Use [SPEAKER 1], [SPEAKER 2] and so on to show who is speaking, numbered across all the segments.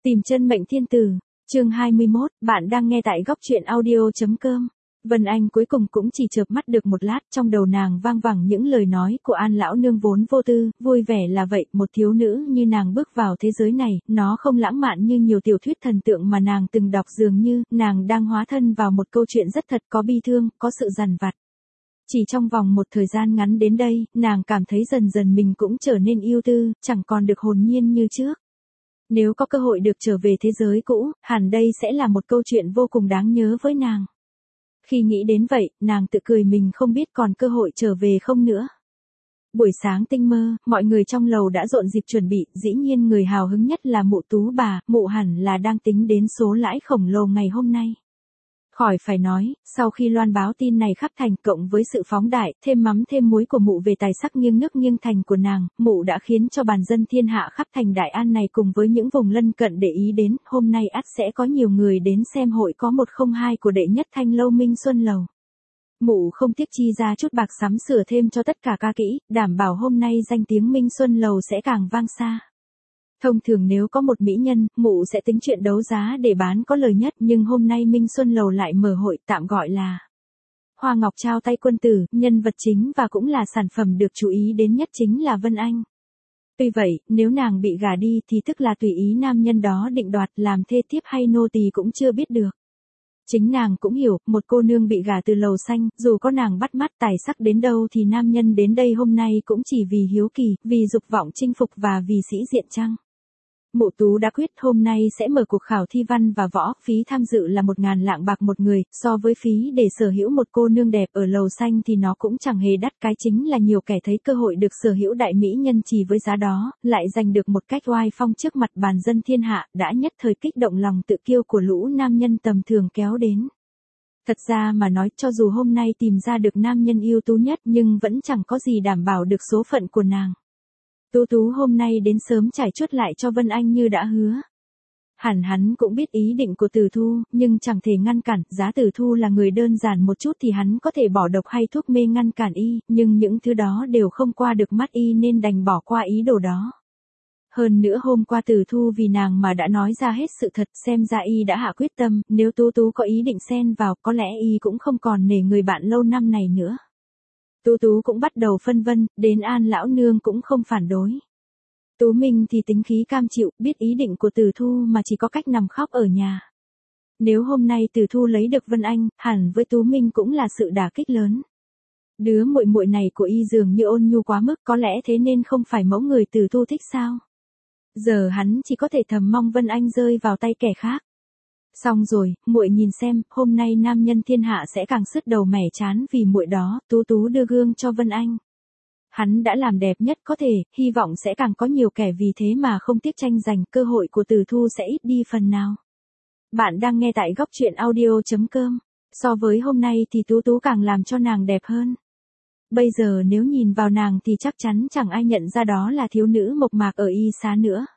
[SPEAKER 1] Tìm chân mệnh thiên tử, chương 21, bạn đang nghe tại góc truyện audio.com. Vân Anh cuối cùng cũng chỉ chợp mắt được một lát, trong đầu nàng vang vẳng những lời nói của An lão nương vốn vô tư, vui vẻ là vậy, một thiếu nữ như nàng bước vào thế giới này, nó không lãng mạn như nhiều tiểu thuyết thần tượng mà nàng từng đọc, dường như nàng đang hóa thân vào một câu chuyện rất thật, có bi thương, có sự dằn vặt. Chỉ trong vòng một thời gian ngắn đến đây, nàng cảm thấy dần dần mình cũng trở nên ưu tư, chẳng còn được hồn nhiên như trước. Nếu có cơ hội được trở về thế giới cũ, hẳn đây sẽ là một câu chuyện vô cùng đáng nhớ với nàng. Khi nghĩ đến vậy, nàng tự cười mình không biết còn cơ hội trở về không nữa. Buổi sáng tinh mơ, mọi người trong lầu đã rộn rịp chuẩn bị, dĩ nhiên người hào hứng nhất là mụ Tú bà, mụ hẳn là đang tính đến số lãi khổng lồ ngày hôm nay. Khỏi phải nói, sau khi loan báo tin này khắp thành, cộng với sự phóng đại, thêm mắm thêm muối của mụ về tài sắc nghiêng nước nghiêng thành của nàng, mụ đã khiến cho bàn dân thiên hạ khắp thành Đại An này cùng với những vùng lân cận để ý đến, hôm nay ắt sẽ có nhiều người đến xem hội có 102 của đệ nhất thanh lâu Minh Xuân Lầu. Mụ không tiếc chi ra chút bạc sắm sửa thêm cho tất cả ca kỹ, đảm bảo hôm nay danh tiếng Minh Xuân Lầu sẽ càng vang xa. Thông thường nếu có một mỹ nhân, mụ sẽ tính chuyện đấu giá để bán có lời nhất, nhưng hôm nay Minh Xuân Lầu lại mở hội, tạm gọi là Hoa Ngọc trao tay quân tử, nhân vật chính và cũng là sản phẩm được chú ý đến nhất chính là Vân Anh. Tuy vậy, nếu nàng bị gả đi thì tức là tùy ý nam nhân đó định đoạt, làm thê thiếp hay nô tỳ cũng chưa biết được. Chính nàng cũng hiểu, một cô nương bị gả từ lầu xanh, dù có nàng bắt mắt tài sắc đến đâu thì nam nhân đến đây hôm nay cũng chỉ vì hiếu kỳ, vì dục vọng chinh phục và vì sĩ diện chăng. Mụ Tú đã quyết hôm nay sẽ mở cuộc khảo thi văn và võ, phí tham dự là 1.000 lạng bạc một người, so với phí để sở hữu một cô nương đẹp ở lầu xanh thì nó cũng chẳng hề đắt, cái chính là nhiều kẻ thấy cơ hội được sở hữu đại mỹ nhân chỉ với giá đó, lại giành được một cách oai phong trước mặt bàn dân thiên hạ, đã nhất thời kích động lòng tự kiêu của lũ nam nhân tầm thường kéo đến. Thật ra mà nói, cho dù hôm nay tìm ra được nam nhân ưu tú nhất nhưng vẫn chẳng có gì đảm bảo được số phận của nàng. Tú hôm nay đến sớm trải chuốt lại cho Vân Anh như đã hứa. Hẳn hắn cũng biết ý định của Từ Thu, nhưng chẳng thể ngăn cản, giá Từ Thu là người đơn giản một chút thì hắn có thể bỏ độc hay thuốc mê ngăn cản y, nhưng những thứ đó đều không qua được mắt y nên đành bỏ qua ý đồ đó. Hơn nữa hôm qua Từ Thu vì nàng mà đã nói ra hết sự thật, xem ra y đã hạ quyết tâm, nếu Tú có ý định xen vào, có lẽ y cũng không còn nể người bạn lâu năm này nữa. Tú cũng bắt đầu phân vân, đến An lão nương cũng không phản đối. Tú Minh thì tính khí cam chịu, biết ý định của Từ Thu mà chỉ có cách nằm khóc ở nhà. Nếu hôm nay Từ Thu lấy được Vân Anh, hẳn với Tú Minh cũng là sự đả kích lớn. Đứa muội muội này của y dường như ôn nhu quá mức, có lẽ thế nên không phải mẫu người Từ Thu thích sao? Giờ hắn chỉ có thể thầm mong Vân Anh rơi vào tay kẻ khác. Xong rồi, muội nhìn xem, hôm nay nam nhân thiên hạ sẽ càng sứt đầu mẻ chán vì muội đó, Tú đưa gương cho Vân Anh. Hắn đã làm đẹp nhất có thể, hy vọng sẽ càng có nhiều kẻ vì thế mà không tiếc tranh giành, cơ hội của Từ Thu sẽ ít đi phần nào. Bạn đang nghe tại góc truyện audio.com. So với hôm nay thì Tú càng làm cho nàng đẹp hơn. Bây giờ nếu nhìn vào nàng thì chắc chắn chẳng ai nhận ra đó là thiếu nữ mộc mạc ở y xá nữa.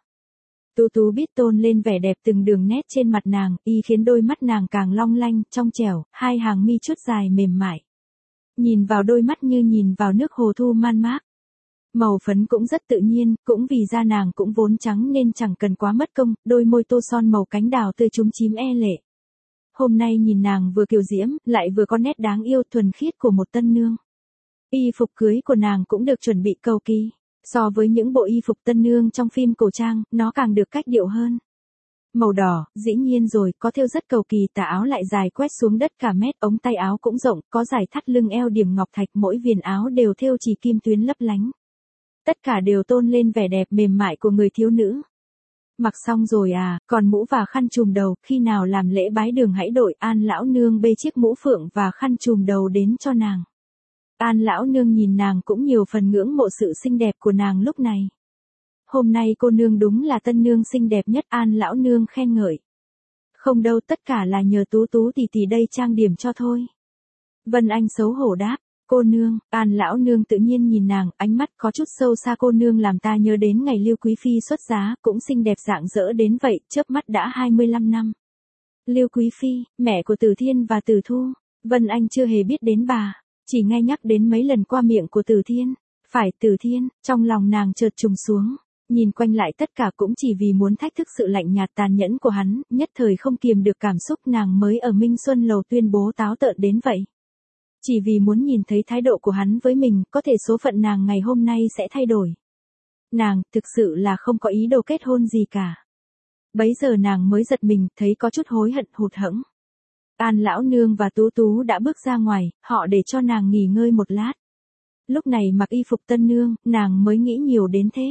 [SPEAKER 1] Tú biết tôn lên vẻ đẹp từng đường nét trên mặt nàng, y khiến đôi mắt nàng càng long lanh, trong trẻo, hai hàng mi chút dài mềm mại. Nhìn vào đôi mắt như nhìn vào nước hồ thu man mác. Màu phấn cũng rất tự nhiên, cũng vì da nàng cũng vốn trắng nên chẳng cần quá mất công, đôi môi tô son màu cánh đào tươi chúm chím e lệ. Hôm nay nhìn nàng vừa kiều diễm, lại vừa có nét đáng yêu thuần khiết của một tân nương. Y phục cưới của nàng cũng được chuẩn bị cầu kỳ. So với những bộ y phục tân nương trong phim cổ trang, nó càng được cách điệu hơn. Màu đỏ, dĩ nhiên rồi, có thêu rất cầu kỳ, tà áo lại dài quét xuống đất cả mét, ống tay áo cũng rộng, có dải thắt lưng eo điểm ngọc thạch, mỗi viền áo đều thêu chỉ kim tuyến lấp lánh. Tất cả đều tôn lên vẻ đẹp mềm mại của người thiếu nữ. Mặc xong rồi à, còn mũ và khăn trùm đầu, khi nào làm lễ bái đường hãy đội, An lão nương bê chiếc mũ phượng và khăn trùm đầu đến cho nàng. An lão nương nhìn nàng cũng nhiều phần ngưỡng mộ sự xinh đẹp của nàng lúc này. Hôm nay cô nương đúng là tân nương xinh đẹp nhất, An lão nương khen ngợi. Không đâu, tất cả là nhờ Tú tỷ đây trang điểm cho thôi. Vân Anh xấu hổ đáp, cô nương. An lão nương tự nhiên nhìn nàng, ánh mắt có chút sâu xa, cô nương làm ta nhớ đến ngày Lưu Quý Phi xuất giá, cũng xinh đẹp rạng rỡ đến vậy, chớp mắt đã 25 năm. Lưu Quý Phi, mẹ của Từ Thiên và Từ Thu. Vân Anh chưa hề biết đến bà. Chỉ nghe nhắc đến mấy lần qua miệng của Từ Thiên. Phải Từ Thiên, trong lòng nàng chợt trùng xuống. nhìn quanh lại tất cả cũng chỉ vì muốn thách thức sự lạnh nhạt tàn nhẫn của hắn, nhất thời không kiềm được cảm xúc nàng mới ở Minh Xuân Lầu tuyên bố táo tợn đến vậy. Chỉ vì muốn nhìn thấy thái độ của hắn với mình, có thể số phận nàng ngày hôm nay sẽ thay đổi. Nàng, thực sự là không có ý đồ kết hôn gì cả. Bấy giờ nàng mới giật mình, thấy có chút hối hận hụt hẫng. An lão nương và Tú Tú đã bước ra ngoài, họ để cho nàng nghỉ ngơi một lát. Lúc này mặc y phục tân nương, nàng mới nghĩ nhiều đến thế.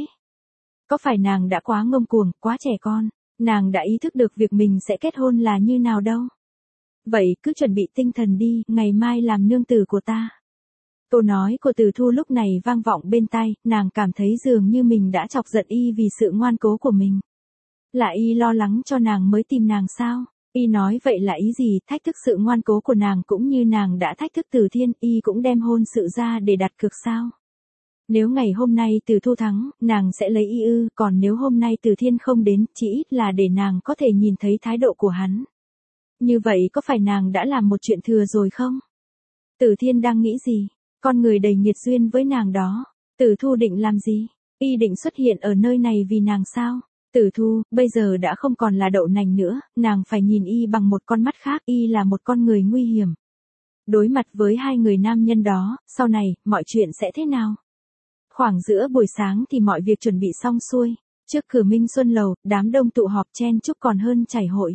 [SPEAKER 1] Có phải nàng đã quá ngông cuồng, quá trẻ con, nàng đã ý thức được việc mình sẽ kết hôn là như nào đâu. Vậy cứ chuẩn bị tinh thần đi, ngày mai làm nương tử của ta. Câu nói của Từ Thu lúc này vang vọng bên tai, nàng cảm thấy dường như mình đã chọc giận y vì sự ngoan cố của mình. Là y lo lắng cho nàng mới tìm nàng sao? Y nói vậy là ý gì? Thách thức sự ngoan cố của nàng cũng như nàng đã thách thức Từ Thiên, y cũng đem hôn sự ra để đặt cược sao? Nếu ngày hôm nay Từ Thu thắng, nàng sẽ lấy y ư, còn nếu hôm nay Từ Thiên không đến, chỉ ít là để nàng có thể nhìn thấy thái độ của hắn. Như vậy có phải nàng đã làm một chuyện thừa rồi không? Từ Thiên đang nghĩ gì? Con người đầy nghiệt duyên với nàng đó. Từ Thu định làm gì? Y định xuất hiện ở nơi này vì nàng sao? Từ Thu, bây giờ đã không còn là đậu nành nữa, nàng phải nhìn y bằng một con mắt khác, y là một con người nguy hiểm. Đối mặt với hai người nam nhân đó, sau này, mọi chuyện sẽ thế nào? Khoảng giữa buổi sáng thì mọi việc chuẩn bị xong xuôi. Trước cửa Minh Xuân Lầu, đám đông tụ họp chen chúc còn hơn chảy hội.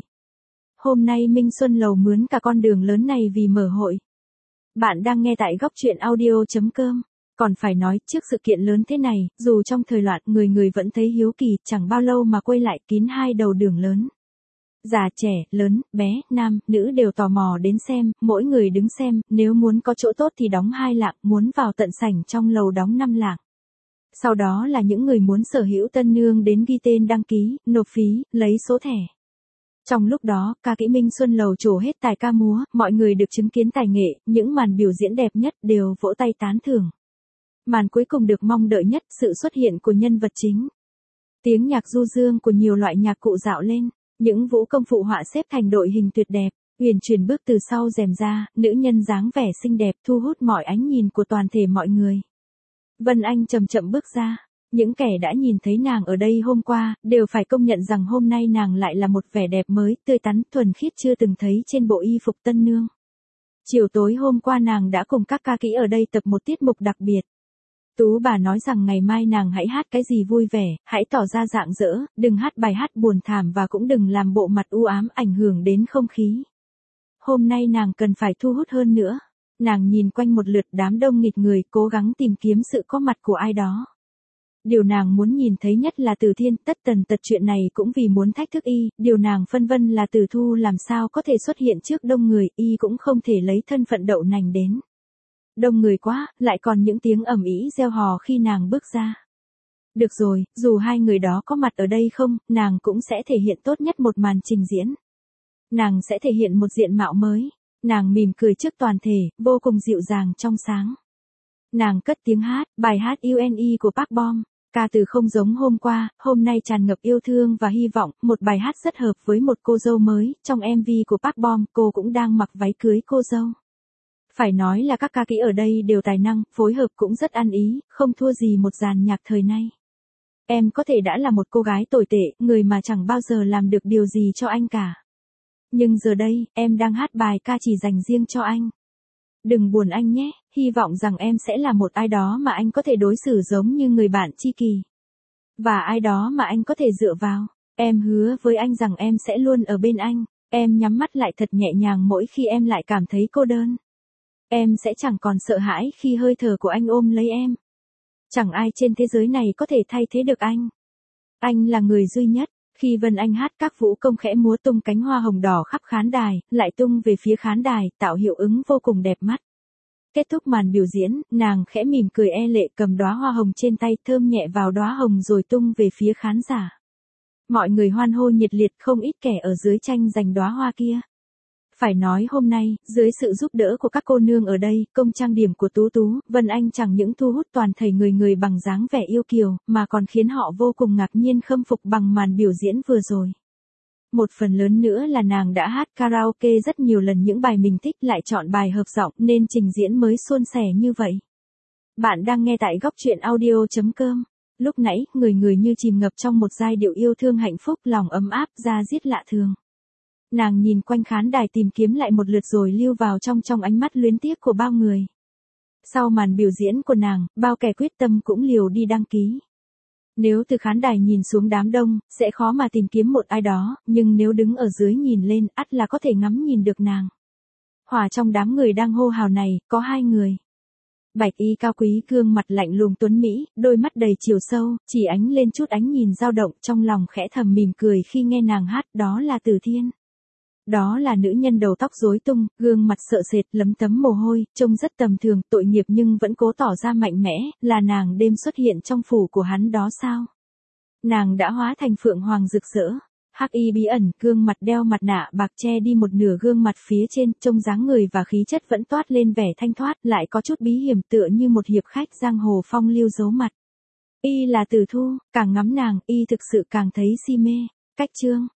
[SPEAKER 1] Hôm nay Minh Xuân Lầu mướn cả con đường lớn này vì mở hội. Bạn đang nghe tại góc truyện audio.com. Còn phải nói, trước sự kiện lớn thế này, dù trong thời loạn người người vẫn thấy hiếu kỳ, chẳng bao lâu mà quay lại kín hai đầu đường lớn. Già trẻ, lớn, bé, nam, nữ đều tò mò đến xem, mỗi người đứng xem, nếu muốn có chỗ tốt thì đóng 2 lạng, muốn vào tận sảnh trong lầu đóng 5 lạng. Sau đó là những người muốn sở hữu tân nương đến ghi tên đăng ký, nộp phí, lấy số thẻ. Trong lúc đó, ca kỹ Minh Xuân Lầu trổ hết tài ca múa, mọi người được chứng kiến tài nghệ, những màn biểu diễn đẹp nhất đều vỗ tay tán thưởng. Màn cuối cùng được mong đợi nhất, sự xuất hiện của nhân vật chính. Tiếng nhạc du dương của nhiều loại nhạc cụ dạo lên, những vũ công phụ họa xếp thành đội hình tuyệt đẹp, huyền chuyển bước từ sau rèm ra, nữ nhân dáng vẻ xinh đẹp thu hút mọi ánh nhìn của toàn thể mọi người. Vân Anh chậm chậm bước ra. Những kẻ đã nhìn thấy nàng ở đây hôm qua, đều phải công nhận rằng hôm nay nàng lại là một vẻ đẹp mới, tươi tắn, thuần khiết chưa từng thấy trên bộ y phục tân nương. Chiều tối hôm qua nàng đã cùng các ca kỹ ở đây tập một tiết mục đặc biệt. Tú bà nói rằng ngày mai nàng hãy hát cái gì vui vẻ, hãy tỏ ra rạng rỡ, đừng hát bài hát buồn thảm và cũng đừng làm bộ mặt u ám ảnh hưởng đến không khí. Hôm nay nàng cần phải thu hút hơn nữa. Nàng nhìn quanh một lượt đám đông nghịt người, cố gắng tìm kiếm sự có mặt của ai đó. Điều nàng muốn nhìn thấy nhất là Từ Thiên, tất tần tật chuyện này cũng vì muốn thách thức y, điều nàng phân vân là Từ Thu làm sao có thể xuất hiện trước đông người, y cũng không thể lấy thân phận đậu nành đến. Đông người quá, lại còn những tiếng ầm ĩ reo hò khi nàng bước ra. Được rồi, dù hai người đó có mặt ở đây không, nàng cũng sẽ thể hiện tốt nhất một màn trình diễn. Nàng sẽ thể hiện một diện mạo mới. Nàng mỉm cười trước toàn thể, vô cùng dịu dàng trong sáng. Nàng cất tiếng hát, bài hát UNE của Park Bom. Ca từ không giống hôm qua, hôm nay tràn ngập yêu thương và hy vọng, một bài hát rất hợp với một cô dâu mới, trong MV của Park Bom, cô cũng đang mặc váy cưới cô dâu. Phải nói là các ca kỹ ở đây đều tài năng, phối hợp cũng rất ăn ý, không thua gì một dàn nhạc thời nay. Em có thể đã là một cô gái tồi tệ, người mà chẳng bao giờ làm được điều gì cho anh cả. Nhưng giờ đây, em đang hát bài ca chỉ dành riêng cho anh. Đừng buồn anh nhé, hy vọng rằng em sẽ là một ai đó mà anh có thể đối xử giống như người bạn tri kỷ. Và ai đó mà anh có thể dựa vào. Em hứa với anh rằng em sẽ luôn ở bên anh. Em nhắm mắt lại thật nhẹ nhàng mỗi khi em lại cảm thấy cô đơn. Em sẽ chẳng còn sợ hãi khi hơi thở của anh ôm lấy em. Chẳng ai trên thế giới này có thể thay thế được anh. Anh là người duy nhất. Khi Vân Anh hát các vũ công khẽ múa tung cánh hoa hồng đỏ khắp khán đài, lại tung về phía khán đài, tạo hiệu ứng vô cùng đẹp mắt. Kết thúc màn biểu diễn, nàng khẽ mỉm cười e lệ cầm đóa hoa hồng trên tay thơm nhẹ vào đóa hồng rồi tung về phía khán giả. Mọi người hoan hô nhiệt liệt, không ít kẻ ở dưới tranh giành đóa hoa kia. Phải nói hôm nay, dưới sự giúp đỡ của các cô nương ở đây, công trang điểm của Tú Tú, Vân Anh chẳng những thu hút toàn thảy người bằng dáng vẻ yêu kiều, mà còn khiến họ vô cùng ngạc nhiên khâm phục bằng màn biểu diễn vừa rồi. Một phần lớn nữa là nàng đã hát karaoke rất nhiều lần những bài mình thích lại chọn bài hợp giọng nên trình diễn mới suôn sẻ như vậy. Bạn đang nghe tại góc truyện audio.com. Lúc nãy, người người như chìm ngập trong một giai điệu yêu thương hạnh phúc, lòng ấm áp, da diết lạ thường. Nàng nhìn quanh khán đài tìm kiếm lại một lượt rồi lưu vào trong ánh mắt luyến tiếc của bao người. Sau màn biểu diễn của nàng, bao kẻ quyết tâm cũng liều đi đăng ký. Nếu từ khán đài nhìn xuống đám đông, sẽ khó mà tìm kiếm một ai đó, nhưng nếu đứng ở dưới nhìn lên, ắt là có thể ngắm nhìn được nàng. Hòa trong đám người đang hô hào này, có hai người. Bạch y cao quý, gương mặt lạnh lùng tuấn mỹ, đôi mắt đầy chiều sâu, chỉ ánh lên chút ánh nhìn dao động, trong lòng khẽ thầm mỉm cười khi nghe nàng hát, đó là Từ Thiên. Đó là nữ nhân đầu tóc rối tung, gương mặt sợ sệt, lấm tấm mồ hôi, trông rất tầm thường, tội nghiệp nhưng vẫn cố tỏ ra mạnh mẽ, là nàng đêm xuất hiện trong phủ của hắn đó sao? Nàng đã hóa thành phượng hoàng rực rỡ. Hắc y bí ẩn, gương mặt đeo mặt nạ bạc che đi một nửa gương mặt phía trên, trông dáng người và khí chất vẫn toát lên vẻ thanh thoát, lại có chút bí hiểm tựa như một hiệp khách giang hồ phong lưu giấu mặt. Y là Từ Thu, càng ngắm nàng, y thực sự càng thấy si mê. Cách chương